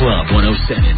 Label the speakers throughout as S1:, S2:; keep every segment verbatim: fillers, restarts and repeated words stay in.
S1: Club one oh seven.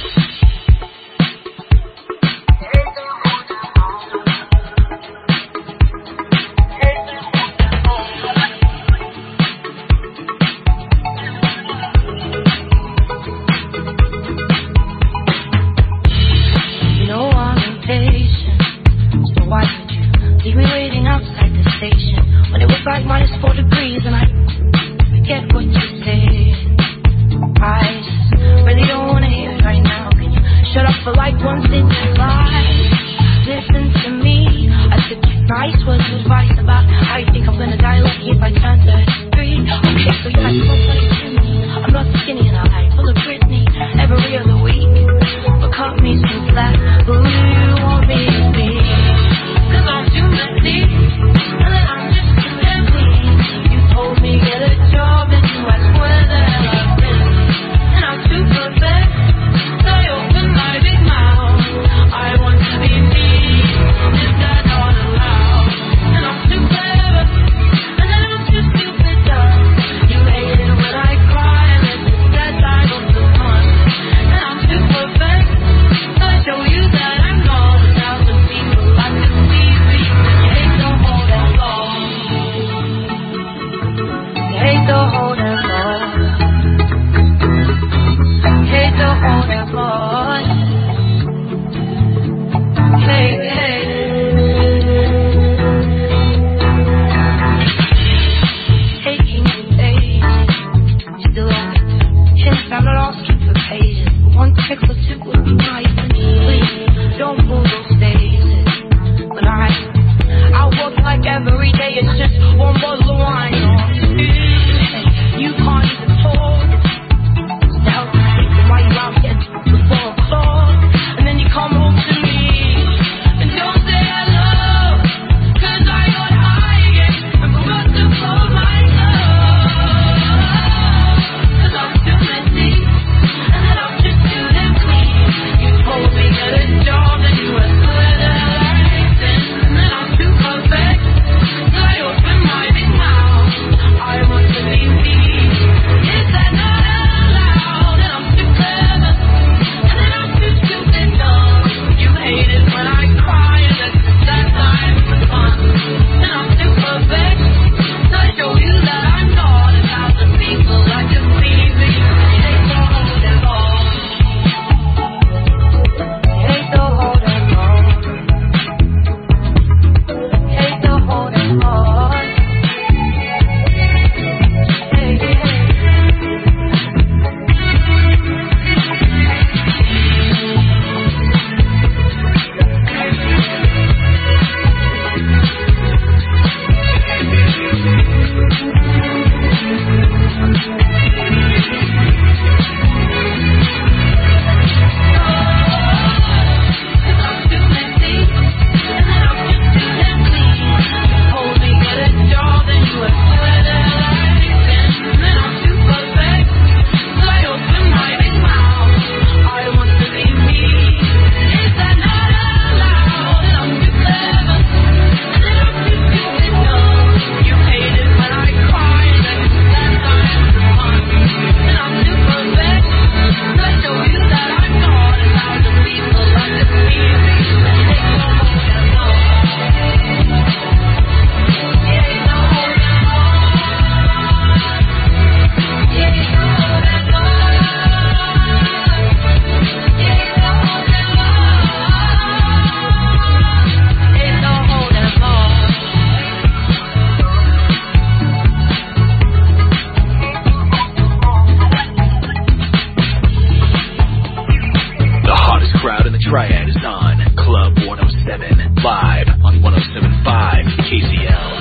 S2: Triad is on Club one oh seven, live on one oh seven point five K C L.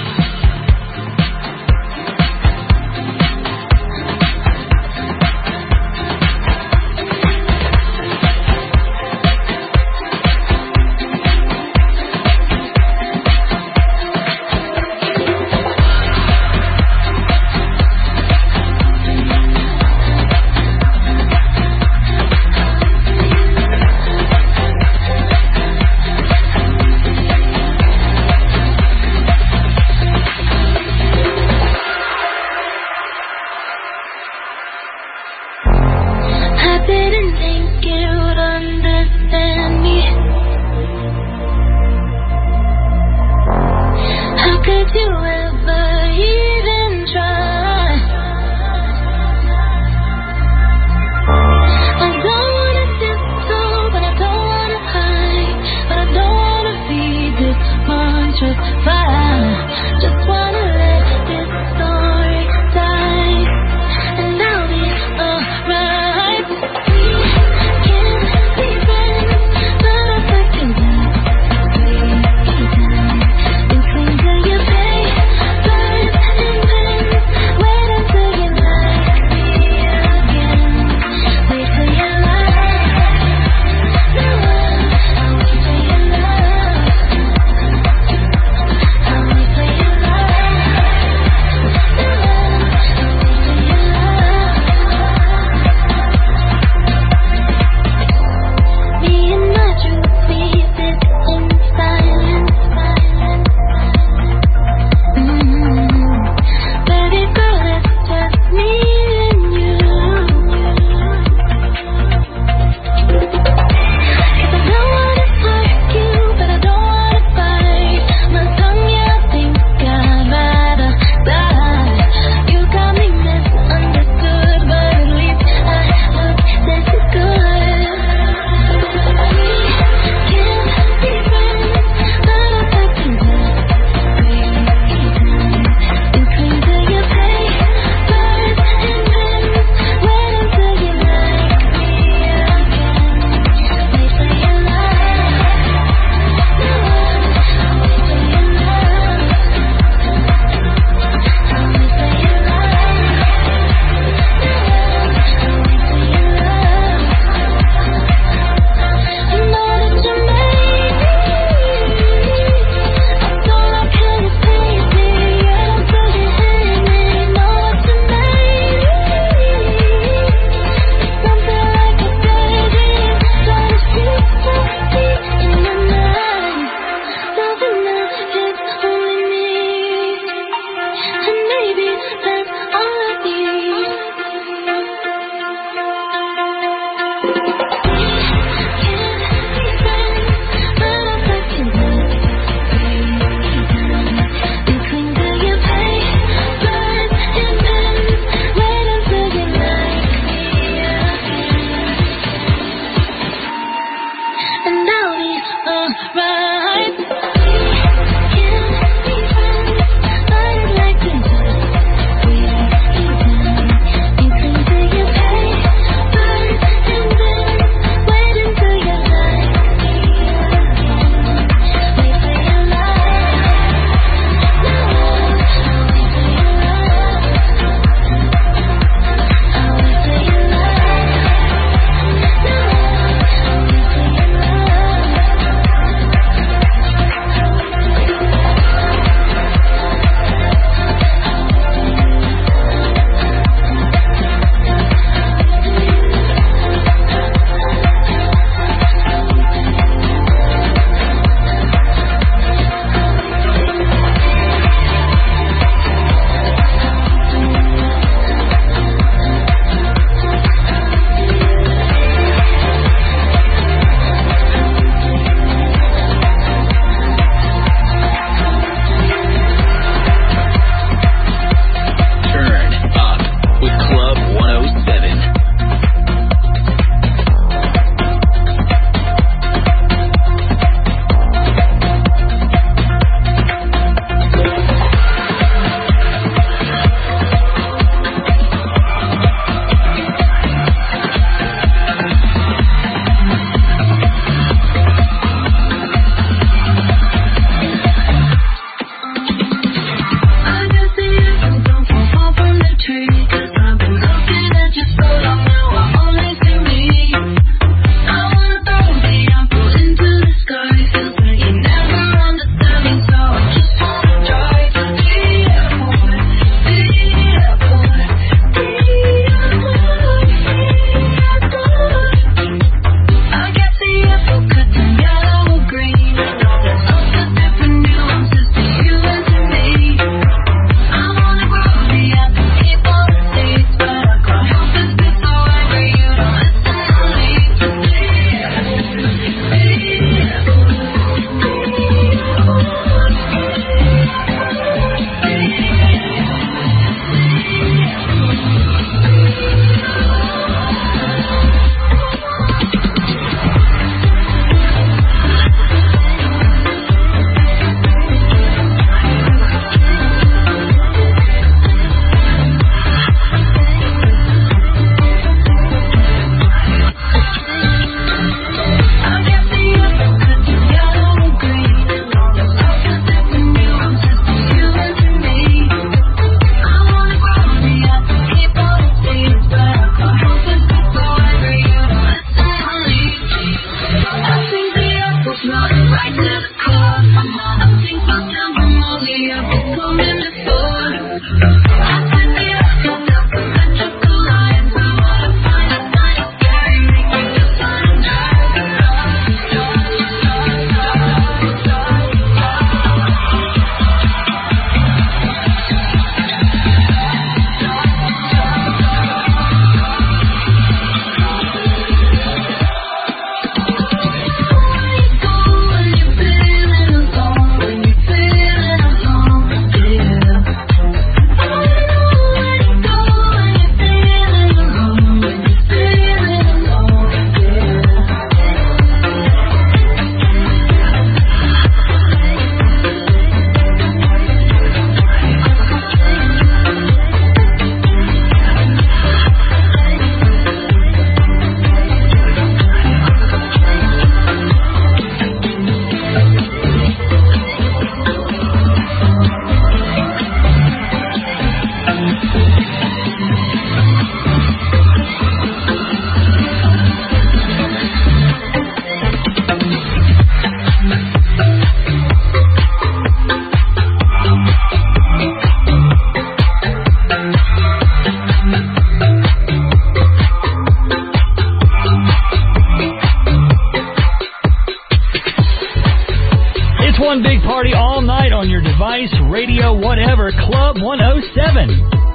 S1: advice, radio, whatever, Club one oh seven.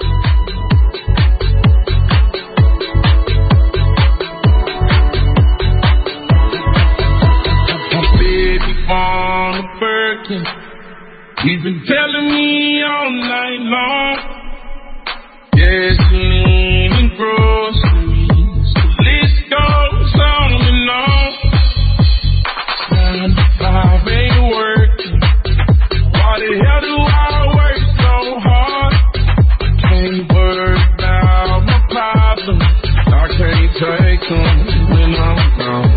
S3: On the Birkin, he's been telling me all night long. Gasoline and groceries, the list goes on and on. Nine to five ain't working. Why the hell do I work so hard? Can't worry about my problems. I can't take them when I'm gone.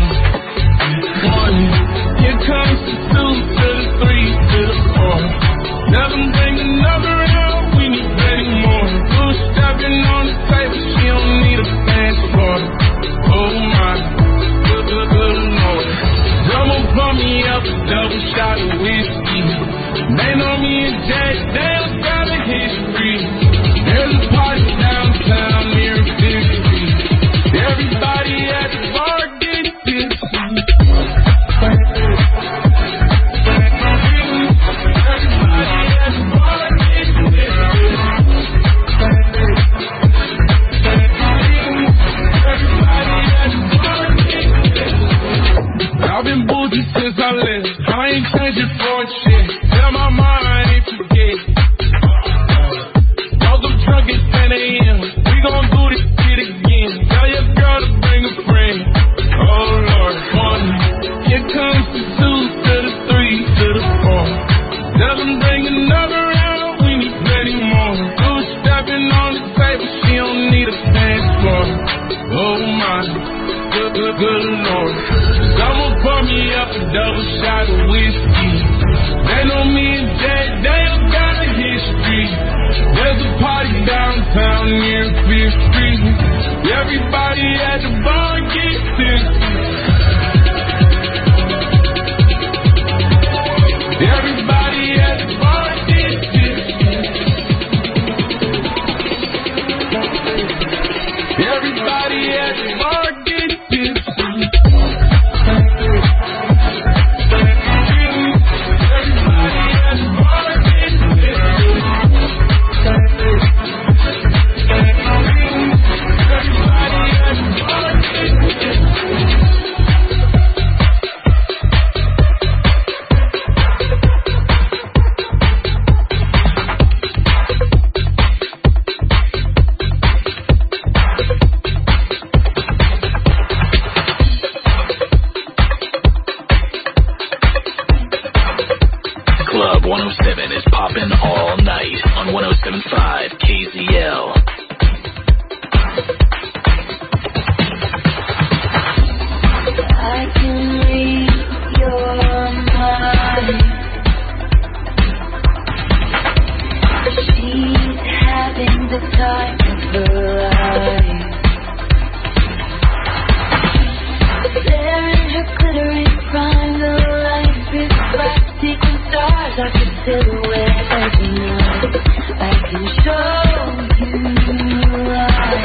S3: One. Here comes the two to the three to the four. Never bring another round, we need plenty more. Two stepping on the table, she don't need a dance floor. Oh my, good, good, good Lord. Someone pour me up a double shot of whiskey. They know me and Jack, they don't got a history. There's a party downtown near fifth Street. Everybody at the bar gets tipsy. I've been bougie since I left. I ain't changing for shit. Tell my mind I ain't forget. Woke up drunk at ten a.m. We gon' do this shit again. Tell your girl to bring a friend. Oh Lord, one. Here comes the two to the three to the four. Tell them bring another round. We need plenty more. Two stepping on the table. She don't need a dance floor. Oh my, good, good, good Lord. Someone pour me up a double shot of whiskey. They know me and Jack, they don't got a history. There's a party downtown near fifth Street. Everybody at the bar gets tipsy. Everybody at the bar gets tipsy. Everybody at the bar gets tipsy.
S2: one oh seven is popping all night on one oh seven point five K Z L.
S4: I can read your mind. She's having the time of her life. There in her glittering prime, the life is bright, sequin stars are the silhouette every night. I can show you why.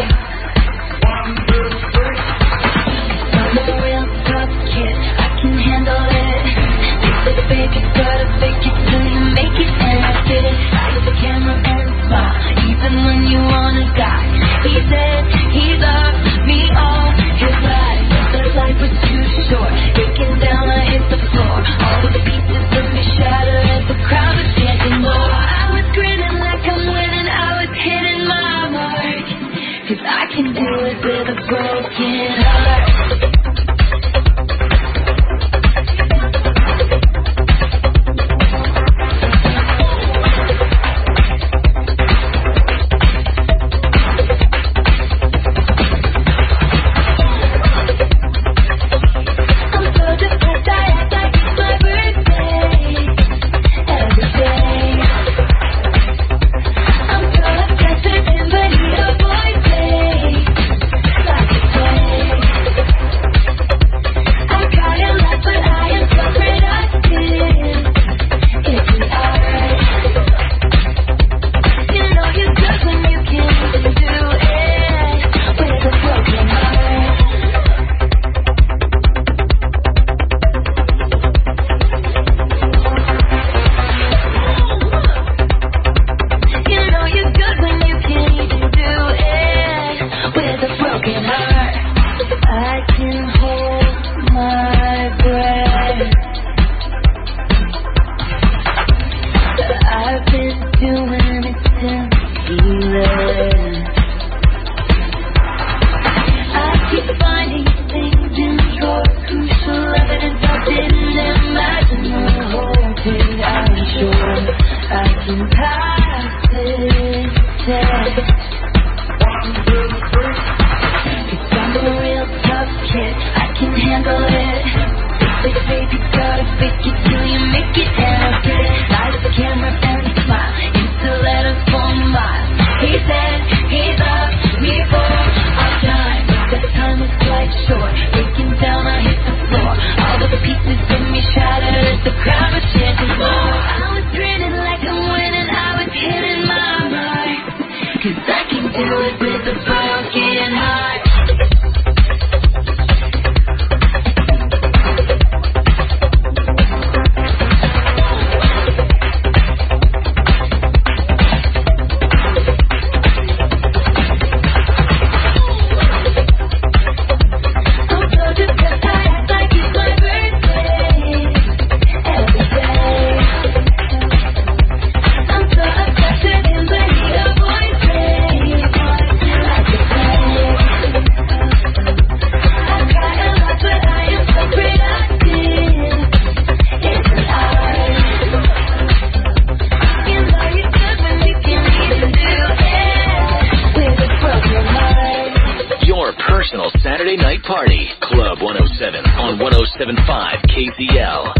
S4: I'm a real tough kid, I can handle it. They said, baby, gotta fake it till you make it, and I did it. I use the camera and smile, even when you wanna die. He said he loved me all his life, but life was too short. Breaking down, I hit the floor. All the pieces of me shattered as the crowd was chanting more. I was grinning like I'm winning, I was hitting my mark. 'Cause I can do it with a broken heart. I can hold my breath. I've been doing it since eleven. I keep finding things in your crucial evidence I didn't imagine the whole thing. I'm sure I can pass this test. Cause I'm a real tough kid, I can handle it. They say the baby's gotta fake it till you make it, and I did it. Light up the camera and smile, used to let us for miles. He said he loved me for our time, but the time was quite short. Breaking down, I hit the floor. All of the pieces of me shattered as the crowd was chanting more. I was grinning like I'm winning, I was hitting my mark. Cause I can do it with a broken heart.
S2: Saturday Night Party, Club one oh seven on one oh seven point five K Z L.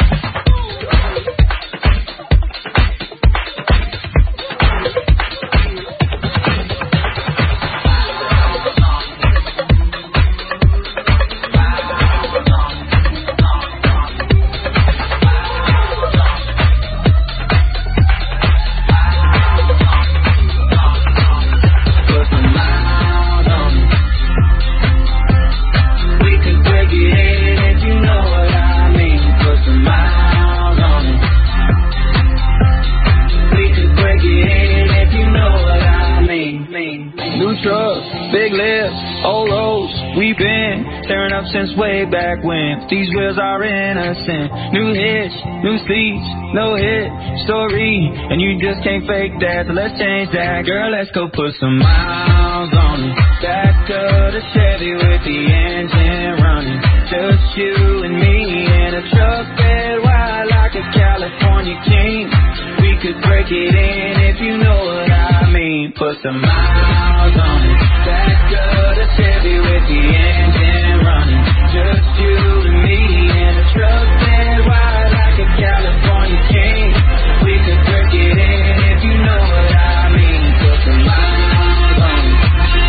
S5: Since way back when these wheels are innocent. New hitch, new seats, no hit story, and you just can't fake that. So let's change that, girl. Let's go put some miles on it. Back of the Chevy with the engine running. Just you and me in a truck bed wide like a California king. We could break it in if you know what I mean. Put some miles on it. Back of the Chevy with the engine running. Just you and me in a truck bed wide like a California king. We could break it in if you know what I mean. Put some miles on it.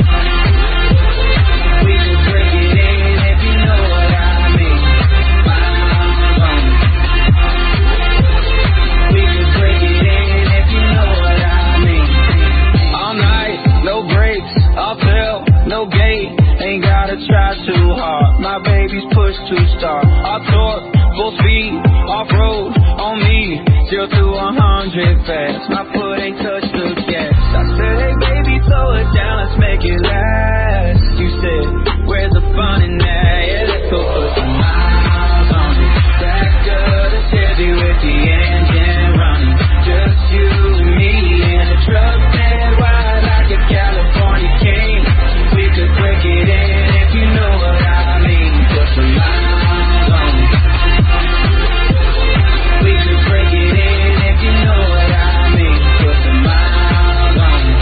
S5: We could break it in if you know what I mean. Miles on it. We could break it in if you know what I mean. All night, no brakes, all fill, no gate. Ain't gotta try too hard. My baby's push to start. All torque, full speed, off-road, on me. Zero to one hundred fast. My foot ain't touched the gas. I said, hey baby, slow it down, let's make it last. You said, where's the fun in that? Yeah, let's go put some miles on it. Back of the Chevy with the engine running. Just you and me in a truck bed wide like a California king. We could break it in if you know what I mean. Put some miles on it. We could break it in if you know what I mean. Put some miles on it.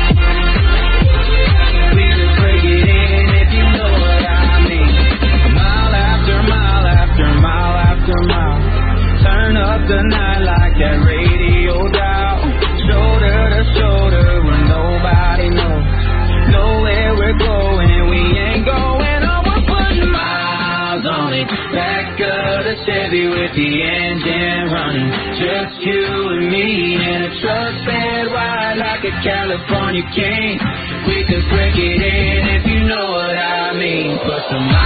S5: We could break it in if you know what I mean. Mile after mile after mile after mile. Turn up the night like that radio dial. Shoulder to shoulder where nobody knows. Know where we're going, we ain't going on. We're putting miles on it. Back of the Chevy with the engine running. Just you and me in a truck bed wide like a California king. We could break it in if you know what I mean. Put some miles